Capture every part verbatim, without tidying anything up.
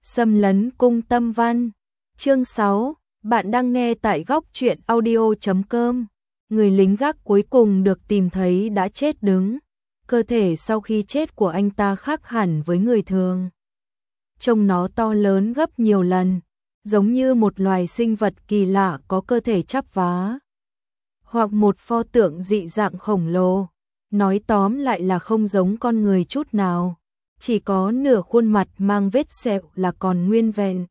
Xâm lấn cung tâm văn. Chương sáu, bạn đang nghe tại góc truyện audio chấm com. Người lính gác cuối cùng được tìm thấy đã chết đứng. Cơ thể sau khi chết của anh ta khác hẳn với người thường. Trông nó to lớn gấp nhiều lần, giống như một loài sinh vật kỳ lạ có cơ thể chắp vá, hoặc một pho tượng dị dạng khổng lồ. Nói tóm lại là không giống con người chút nào, chỉ có nửa khuôn mặt mang vết sẹo là còn nguyên vẹn.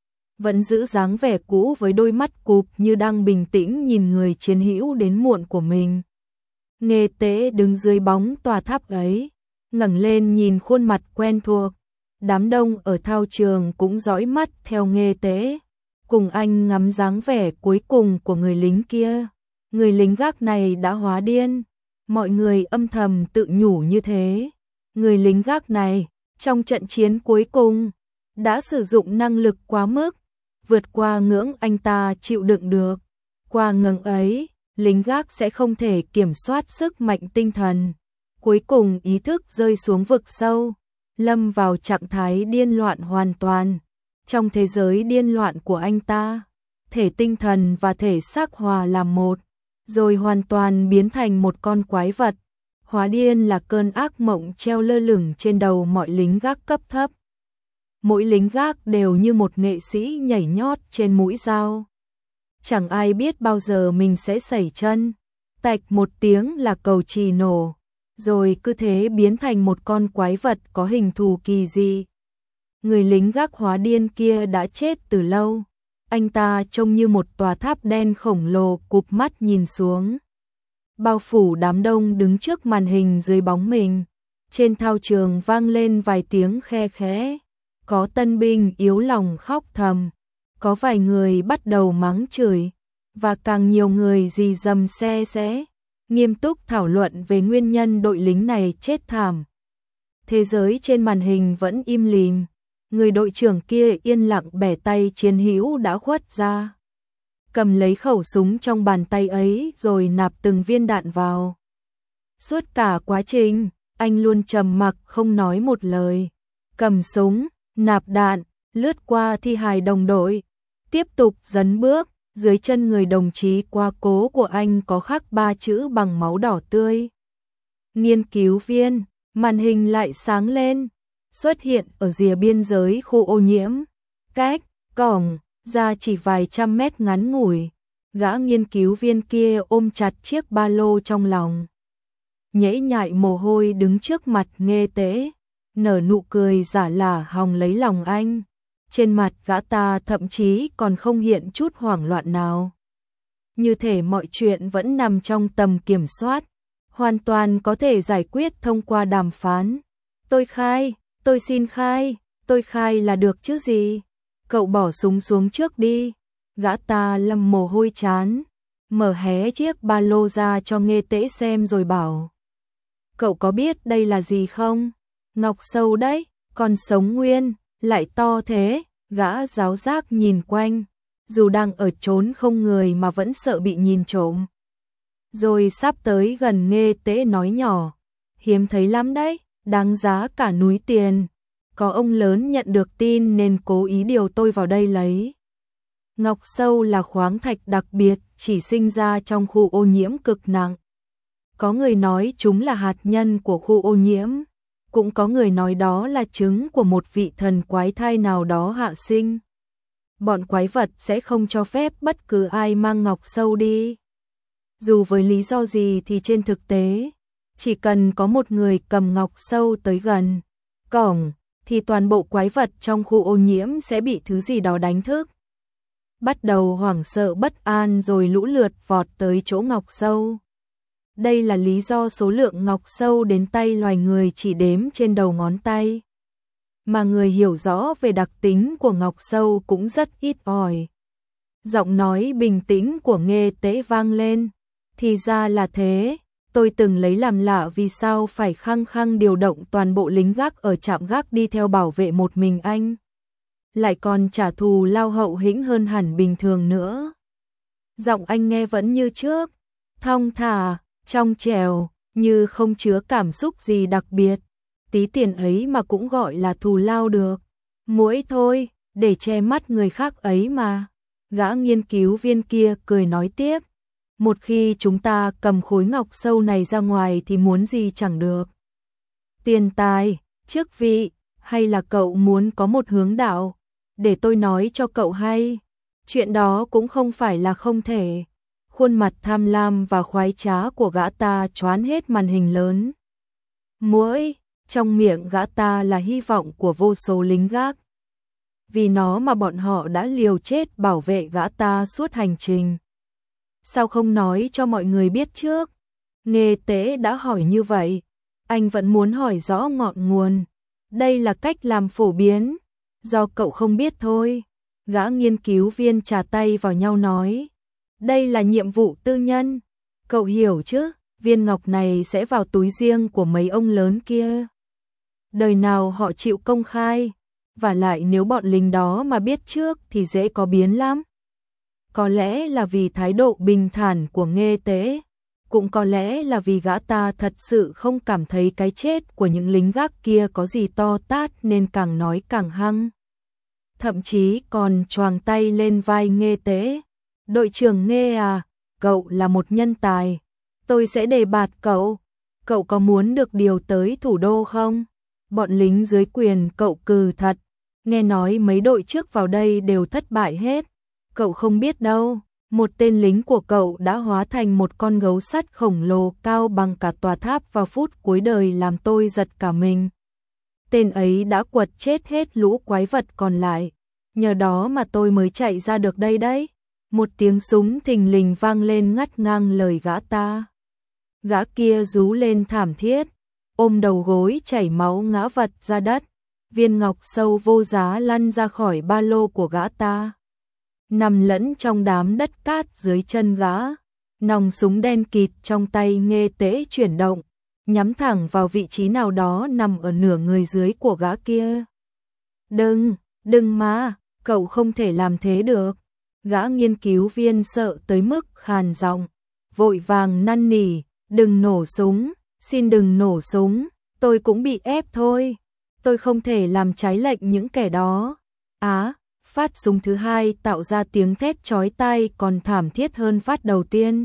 Vẫn giữ dáng vẻ cũ với đôi mắt cụp như đang bình tĩnh nhìn người chiến hữu đến muộn của mình. Nghê Tế đứng dưới bóng tòa tháp ấy, ngẩng lên nhìn khuôn mặt quen thuộc. Đám đông ở thao trường cũng dõi mắt theo Nghê Tế, cùng anh ngắm dáng vẻ cuối cùng của người lính kia. Người lính gác này đã hóa điên, mọi người âm thầm tự nhủ như thế. Người lính gác này, trong trận chiến cuối cùng, đã sử dụng năng lực quá mức, vượt qua ngưỡng anh ta chịu đựng được. Qua ngưỡng ấy, lính gác sẽ không thể kiểm soát sức mạnh tinh thần. Cuối cùng ý thức rơi xuống vực sâu, lâm vào trạng thái điên loạn hoàn toàn. Trong thế giới điên loạn của anh ta, thể tinh thần và thể xác hòa làm một, rồi hoàn toàn biến thành một con quái vật. Hóa điên là cơn ác mộng treo lơ lửng trên đầu mọi lính gác cấp thấp. Mỗi lính gác đều như một nghệ sĩ nhảy nhót trên mũi dao. Chẳng ai biết bao giờ mình sẽ sẩy chân. Tạch một tiếng là cầu chì nổ, rồi cứ thế biến thành một con quái vật có hình thù kỳ dị. Người lính gác hóa điên kia đã chết từ lâu. Anh ta trông như một tòa tháp đen khổng lồ cụp mắt nhìn xuống, bao phủ đám đông đứng trước màn hình dưới bóng mình. Trên thao trường vang lên vài tiếng khe khẽ, có tân binh yếu lòng khóc thầm, có vài người bắt đầu mắng chửi, và càng nhiều người rì rầm xe xé, nghiêm túc thảo luận về nguyên nhân đội lính này chết thảm. Thế giới trên màn hình vẫn im lìm. Người đội trưởng kia yên lặng bẻ tay chiến hữu đã khuất ra, cầm lấy khẩu súng trong bàn tay ấy rồi nạp từng viên đạn vào. Suốt cả quá trình, anh luôn trầm mặc không nói một lời, cầm súng, nạp đạn, lướt qua thi hài đồng đội, tiếp tục dấn bước. Dưới chân người đồng chí quá cố của anh có khắc ba chữ bằng máu đỏ tươi: nghiên cứu viên. Màn hình lại sáng lên, xuất hiện ở rìa biên giới khu ô nhiễm, cách cổng ra chỉ vài trăm mét ngắn ngủi. Gã nghiên cứu viên kia ôm chặt chiếc ba lô trong lòng, nhễ nhại mồ hôi đứng trước mặt Nghê Tế, nở nụ cười giả lả hòng lấy lòng anh. Trên mặt gã ta thậm chí còn không hiện chút hoảng loạn nào, như thể mọi chuyện vẫn nằm trong tầm kiểm soát, hoàn toàn có thể giải quyết thông qua đàm phán. Tôi khai, tôi xin khai, tôi khai là được chứ gì. Cậu bỏ súng xuống trước đi. Gã ta lăm mồ hôi chán, mở hé chiếc ba lô ra cho Nghê Tế xem rồi bảo: cậu có biết đây là gì không? Ngọc sâu đấy, còn sống nguyên, lại to thế. Gã giáo giác nhìn quanh, dù đang ở chốn không người mà vẫn sợ bị nhìn trộm. Rồi sắp tới gần Nghê Tế nói nhỏ: hiếm thấy lắm đấy, đáng giá cả núi tiền. Có ông lớn nhận được tin nên cố ý điều tôi vào đây lấy. Ngọc sâu là khoáng thạch đặc biệt chỉ sinh ra trong khu ô nhiễm cực nặng. Có người nói chúng là hạt nhân của khu ô nhiễm, cũng có người nói đó là trứng của một vị thần quái thai nào đó hạ sinh. Bọn quái vật sẽ không cho phép bất cứ ai mang ngọc sâu đi. Dù với lý do gì thì trên thực tế, chỉ cần có một người cầm ngọc sâu tới gần cổng, thì toàn bộ quái vật trong khu ô nhiễm sẽ bị thứ gì đó đánh thức, bắt đầu hoảng sợ bất an rồi lũ lượt vọt tới chỗ ngọc sâu. Đây là lý do số lượng ngọc sâu đến tay loài người chỉ đếm trên đầu ngón tay, mà người hiểu rõ về đặc tính của ngọc sâu cũng rất ít ỏi. Giọng nói bình tĩnh của Nghê Tế vang lên: thì ra là thế, tôi từng lấy làm lạ vì sao phải khăng khăng điều động toàn bộ lính gác ở trạm gác đi theo bảo vệ một mình anh, lại còn trả thù lao hậu hĩnh hơn hẳn bình thường nữa. Giọng anh nghe vẫn như trước, thong thả, trong trẻo, như không chứa cảm xúc gì đặc biệt. Tí tiền ấy mà cũng gọi là thù lao được. Muỗi thôi, để che mắt người khác ấy mà. Gã nghiên cứu viên kia cười nói tiếp. Một khi chúng ta cầm khối ngọc sâu này ra ngoài thì muốn gì chẳng được. Tiền tài, chức vị, hay là cậu muốn có một hướng đạo? Để tôi nói cho cậu hay. Chuyện đó cũng không phải là không thể. Khuôn mặt tham lam và khoái trá của gã ta choán hết màn hình lớn. Muỗi, trong miệng gã ta là hy vọng của vô số lính gác. Vì nó mà bọn họ đã liều chết bảo vệ gã ta suốt hành trình. Sao không nói cho mọi người biết trước? Nghê Tế đã hỏi như vậy, anh vẫn muốn hỏi rõ ngọn nguồn. Đây là cách làm phổ biến, do cậu không biết thôi. Gã nghiên cứu viên chà tay vào nhau nói. Đây là nhiệm vụ tư nhân, cậu hiểu chứ, viên ngọc này sẽ vào túi riêng của mấy ông lớn kia. Đời nào họ chịu công khai, và lại nếu bọn lính đó mà biết trước thì dễ có biến lắm. Có lẽ là vì thái độ bình thản của Nghê Tế, cũng có lẽ là vì gã ta thật sự không cảm thấy cái chết của những lính gác kia có gì to tát nên càng nói càng hăng. Thậm chí còn choàng tay lên vai Nghê Tế. Đội trưởng Nghê à, cậu là một nhân tài. Tôi sẽ đề bạt cậu. Cậu có muốn được điều tới thủ đô không? Bọn lính dưới quyền cậu cừ thật. Nghe nói mấy đội trước vào đây đều thất bại hết. Cậu không biết đâu. Một tên lính của cậu đã hóa thành một con gấu sắt khổng lồ cao bằng cả tòa tháp vào phút cuối đời làm tôi giật cả mình. Tên ấy đã quật chết hết lũ quái vật còn lại. Nhờ đó mà tôi mới chạy ra được đây đấy. Một tiếng súng thình lình vang lên ngắt ngang lời gã ta. Gã kia rú lên thảm thiết, ôm đầu gối chảy máu ngã vật ra đất. Viên ngọc sâu vô giá lăn ra khỏi ba lô của gã ta, nằm lẫn trong đám đất cát dưới chân gã. Nòng súng đen kịt trong tay Nghê Tế chuyển động, nhắm thẳng vào vị trí nào đó nằm ở nửa người dưới của gã kia. Đừng, đừng mà, cậu không thể làm thế được. Gã nghiên cứu viên sợ tới mức khàn giọng, vội vàng năn nỉ, đừng nổ súng, xin đừng nổ súng, tôi cũng bị ép thôi. Tôi không thể làm trái lệnh những kẻ đó. Á, phát súng thứ hai tạo ra tiếng thét chói tai còn thảm thiết hơn phát đầu tiên.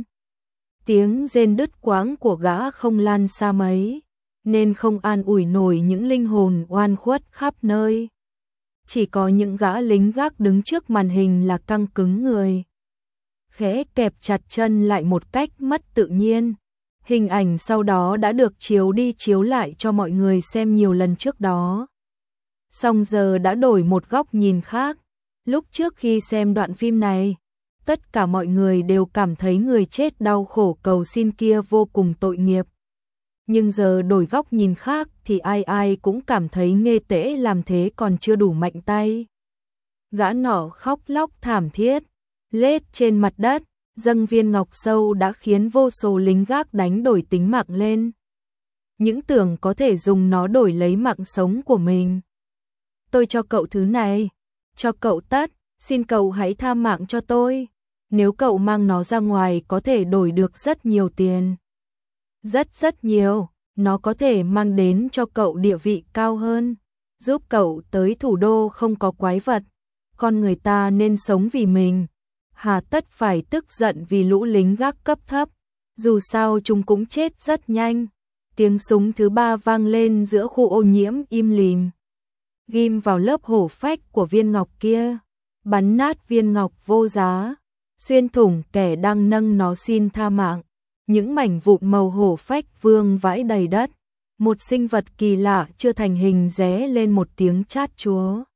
Tiếng rên đứt quãng của gã không lan xa mấy, nên không an ủi nổi những linh hồn oan khuất khắp nơi. Chỉ có những gã lính gác đứng trước màn hình là căng cứng người, khẽ kẹp chặt chân lại một cách mất tự nhiên. Hình ảnh sau đó đã được chiếu đi chiếu lại cho mọi người xem nhiều lần trước đó. Song giờ đã đổi một góc nhìn khác. Lúc trước khi xem đoạn phim này, tất cả mọi người đều cảm thấy người chết đau khổ cầu xin kia vô cùng tội nghiệp. Nhưng giờ đổi góc nhìn khác thì ai ai cũng cảm thấy Nghê Tế làm thế còn chưa đủ mạnh tay. Gã nọ khóc lóc thảm thiết, lết trên mặt đất, dâng viên ngọc sâu đã khiến vô số lính gác đánh đổi tính mạng lên. Những tưởng có thể dùng nó đổi lấy mạng sống của mình. Tôi cho cậu thứ này, cho cậu tất, xin cậu hãy tha mạng cho tôi. Nếu cậu mang nó ra ngoài có thể đổi được rất nhiều tiền. Rất rất nhiều, nó có thể mang đến cho cậu địa vị cao hơn, giúp cậu tới thủ đô không có quái vật. Con người ta nên sống vì mình, hà tất phải tức giận vì lũ lính gác cấp thấp, dù sao chúng cũng chết rất nhanh. Tiếng súng thứ ba vang lên giữa khu ô nhiễm im lìm, ghim vào lớp hổ phách của viên ngọc kia, bắn nát viên ngọc vô giá, xuyên thủng kẻ đang nâng nó xin tha mạng. Những mảnh vụn màu hổ phách vương vãi đầy đất. Một sinh vật kỳ lạ chưa thành hình ré lên một tiếng chát chúa,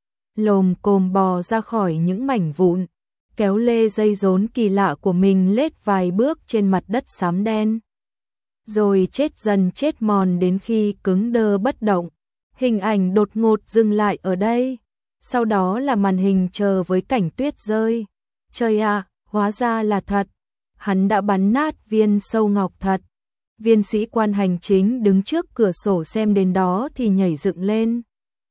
lồm cồm bò ra khỏi những mảnh vụn, kéo lê dây rốn kỳ lạ của mình lết vài bước trên mặt đất xám đen, rồi chết dần chết mòn đến khi cứng đơ bất động. Hình ảnh đột ngột dừng lại ở đây, sau đó là màn hình chờ với cảnh tuyết rơi. Trời ạ, hóa ra là thật, hắn đã bắn nát viên sâu ngọc thật. Viên sĩ quan hành chính đứng trước cửa sổ xem đến đó thì nhảy dựng lên,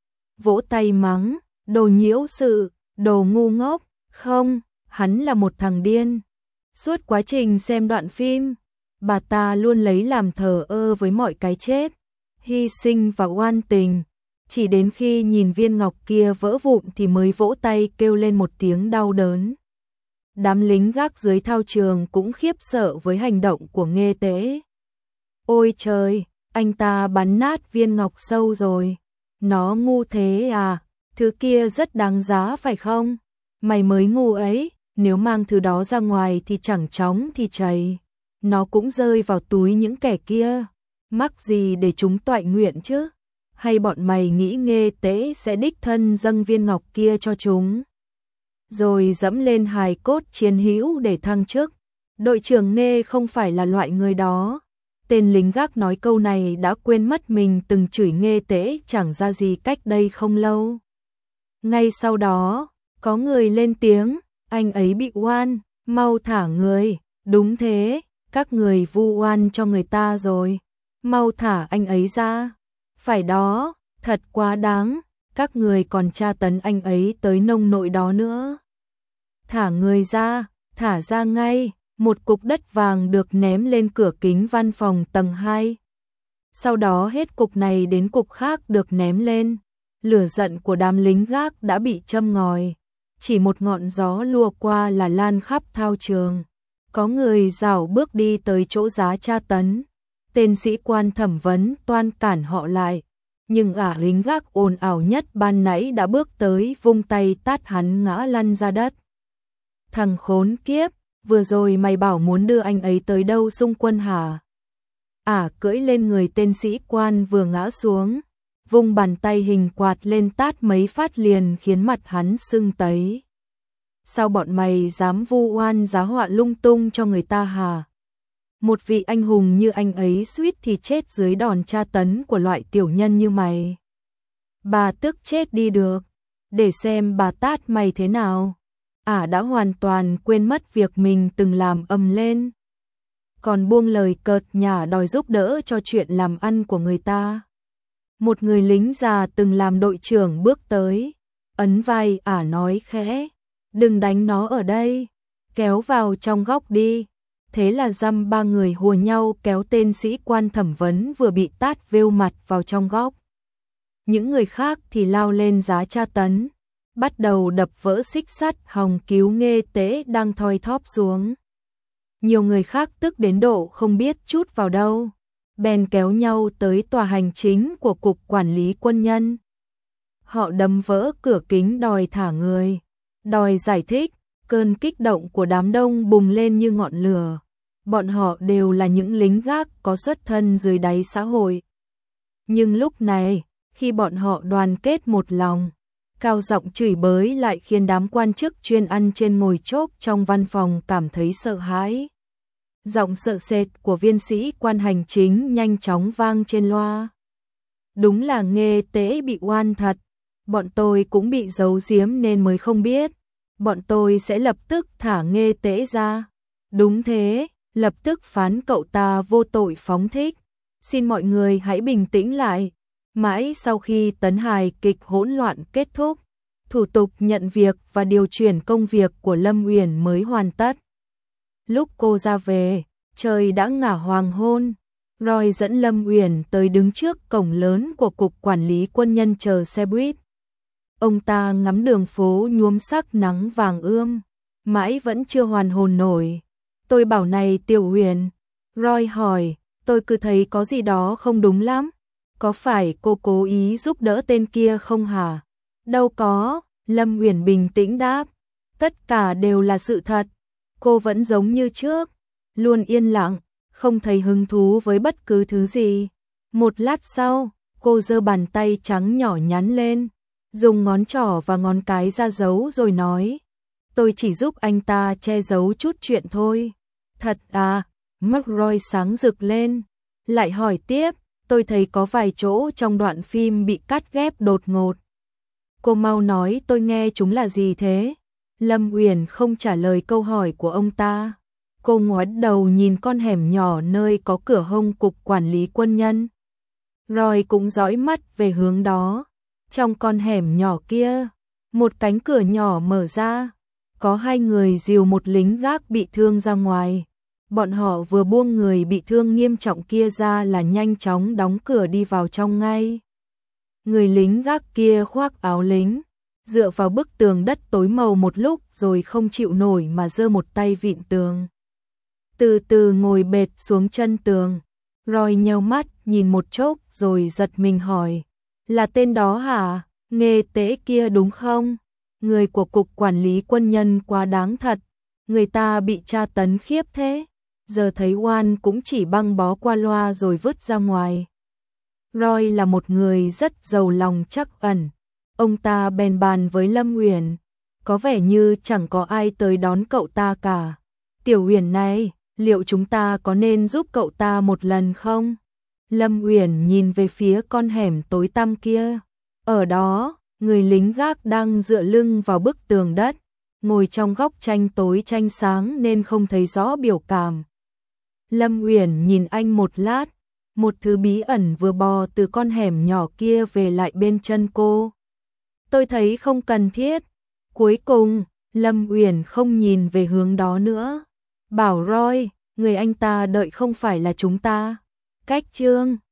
vỗ tay mắng, đồ nhiễu sự, đồ ngu ngốc. Không, hắn là một thằng điên. Suốt quá trình xem đoạn phim, bà ta luôn lấy làm thờ ơ với mọi cái chết, hy sinh và oan tình. chỉ đến khi nhìn viên ngọc kia vỡ vụn thì mới vỗ tay kêu lên một tiếng đau đớn. Đám lính gác dưới thao trường cũng khiếp sợ với hành động của Nghê Tế. Ôi trời, anh ta bắn nát viên ngọc sâu rồi. Nó ngu thế à, thứ kia rất đáng giá phải không? Mày mới ngu ấy, nếu mang thứ đó ra ngoài thì chẳng chóng thì chảy. Nó cũng rơi vào túi những kẻ kia. Mắc gì để chúng toại nguyện chứ? Hay bọn mày nghĩ Nghê Tế sẽ đích thân dâng viên ngọc kia cho chúng, rồi dẫm lên hài cốt chiến hữu để thăng chức? Đội trưởng Nghê không phải là loại người đó. Tên lính gác nói câu này đã quên mất mình từng chửi Nghê Tế chẳng ra gì cách đây không lâu. Ngay sau đó, có người lên tiếng, anh ấy bị oan, mau thả người. Đúng thế, các người vu oan cho người ta rồi, mau thả anh ấy ra. Phải đó, thật quá đáng, các người còn tra tấn anh ấy tới nông nỗi đó nữa. Thả người ra, thả ra ngay. Một cục đất vàng được ném lên cửa kính văn phòng tầng hai. Sau đó hết cục này đến cục khác được ném lên. Lửa giận của đám lính gác đã bị châm ngòi. Chỉ một ngọn gió lùa qua là lan khắp thao trường. Có người rảo bước đi tới chỗ giá tra tấn. Tên sĩ quan thẩm vấn toan cản họ lại. Nhưng ả lính gác ồn ào nhất ban nãy đã bước tới vung tay tát hắn ngã lăn ra đất. Thằng khốn kiếp! Vừa rồi mày bảo muốn đưa anh ấy tới đâu xung quân hả? Ả à, cưỡi lên người tên sĩ quan vừa ngã xuống, vung bàn tay hình quạt lên tát mấy phát liền khiến mặt hắn sưng tấy. Sao bọn mày dám vu oan giá họa lung tung cho người ta hả? Một vị anh hùng như anh ấy suýt thì chết dưới đòn tra tấn của loại tiểu nhân như mày. Bà tức chết đi được, để xem bà tát mày thế nào. Ả à đã hoàn toàn quên mất việc mình từng làm ầm lên, còn buông lời cợt nhả đòi giúp đỡ cho chuyện làm ăn của người ta. Một người lính già từng làm đội trưởng bước tới, ấn vai Ả à nói khẽ, đừng đánh nó ở đây, kéo vào trong góc đi. Thế là dăm ba người hùa nhau kéo tên sĩ quan thẩm vấn vừa bị tát vêu mặt vào trong góc. Những người khác thì lao lên giá tra tấn, bắt đầu đập vỡ xích sắt hòng cứu Nghê Tế đang thoi thóp xuống. Nhiều người khác tức đến độ không biết chút vào đâu, bèn kéo nhau tới tòa hành chính của Cục Quản lý Quân nhân. Họ đấm vỡ cửa kính đòi thả người, đòi giải thích. Cơn kích động của đám đông bùng lên như ngọn lửa. Bọn họ đều là những lính gác có xuất thân dưới đáy xã hội. Nhưng lúc này, khi bọn họ đoàn kết một lòng, cao giọng chửi bới lại khiến đám quan chức chuyên ăn trên ngồi chốp trong văn phòng cảm thấy sợ hãi. Giọng sợ sệt của viên sĩ quan hành chính nhanh chóng vang trên loa. Đúng là Nghê Tế bị oan thật, bọn tôi cũng bị giấu giếm nên mới không biết. Bọn tôi sẽ lập tức thả Nghê Tế ra. Đúng thế, lập tức phán cậu ta vô tội phóng thích. Xin mọi người hãy bình tĩnh lại. Mãi sau khi tấn hài kịch hỗn loạn kết thúc, thủ tục nhận việc và điều chuyển công việc của Lâm Uyển mới hoàn tất. Lúc cô ra về, trời đã ngả hoàng hôn. Roy dẫn Lâm Uyển tới đứng trước cổng lớn của Cục Quản lý Quân nhân chờ xe buýt. Ông ta ngắm đường phố nhuốm sắc nắng vàng ươm, mãi vẫn chưa hoàn hồn nổi. Tôi bảo này Tiểu Huyền, Roy hỏi, tôi cứ thấy có gì đó không đúng lắm. Có phải cô cố ý giúp đỡ tên kia không hả? Đâu có, Lâm Uyển bình tĩnh đáp. Tất cả đều là sự thật. Cô vẫn giống như trước, luôn yên lặng, không thấy hứng thú với bất cứ thứ gì. Một lát sau, cô giơ bàn tay trắng nhỏ nhắn lên, dùng ngón trỏ và ngón cái ra dấu rồi nói, tôi chỉ giúp anh ta che giấu chút chuyện thôi. Thật à? Mắt Roy sáng rực lên, lại hỏi tiếp, tôi thấy có vài chỗ trong đoạn phim bị cắt ghép đột ngột. Cô mau nói tôi nghe chúng là gì thế? Lâm Uyển không trả lời câu hỏi của ông ta. Cô ngoái đầu nhìn con hẻm nhỏ nơi có cửa hông Cục Quản lý Quân nhân. Roy cũng dõi mắt về hướng đó. Trong con hẻm nhỏ kia, một cánh cửa nhỏ mở ra, có hai người dìu một lính gác bị thương ra ngoài. Bọn họ vừa buông người bị thương nghiêm trọng kia ra là nhanh chóng đóng cửa đi vào trong ngay. Người lính gác kia khoác áo lính, dựa vào bức tường đất tối màu một lúc rồi không chịu nổi mà giơ một tay vịn tường. Từ từ ngồi bệt xuống chân tường. Roy nheo mắt nhìn một chốc rồi giật mình hỏi. Là tên đó hả? Nghê tế kia đúng không? Người của cục quản lý quân nhân quá đáng thật. Người ta bị tra tấn khiếp thế. Giờ thấy oan cũng chỉ băng bó qua loa rồi vứt ra ngoài. Roy là một người rất giàu lòng trắc ẩn. Ông ta bèn bàn với Lâm Uyển. Có vẻ như chẳng có ai tới đón cậu ta cả. Tiểu Uyển này, liệu chúng ta có nên giúp cậu ta một lần không? Lâm Uyển nhìn về phía con hẻm tối tăm kia. Ở đó, người lính gác đang dựa lưng vào bức tường đất, ngồi trong góc tranh tối tranh sáng nên không thấy rõ biểu cảm. Lâm Uyển nhìn anh một lát, một thứ bí ẩn vừa bò từ con hẻm nhỏ kia về lại bên chân cô. Tôi thấy không cần thiết. Cuối cùng, Lâm Uyển không nhìn về hướng đó nữa. Bảo Roy, người anh ta đợi không phải là chúng ta. Cách chương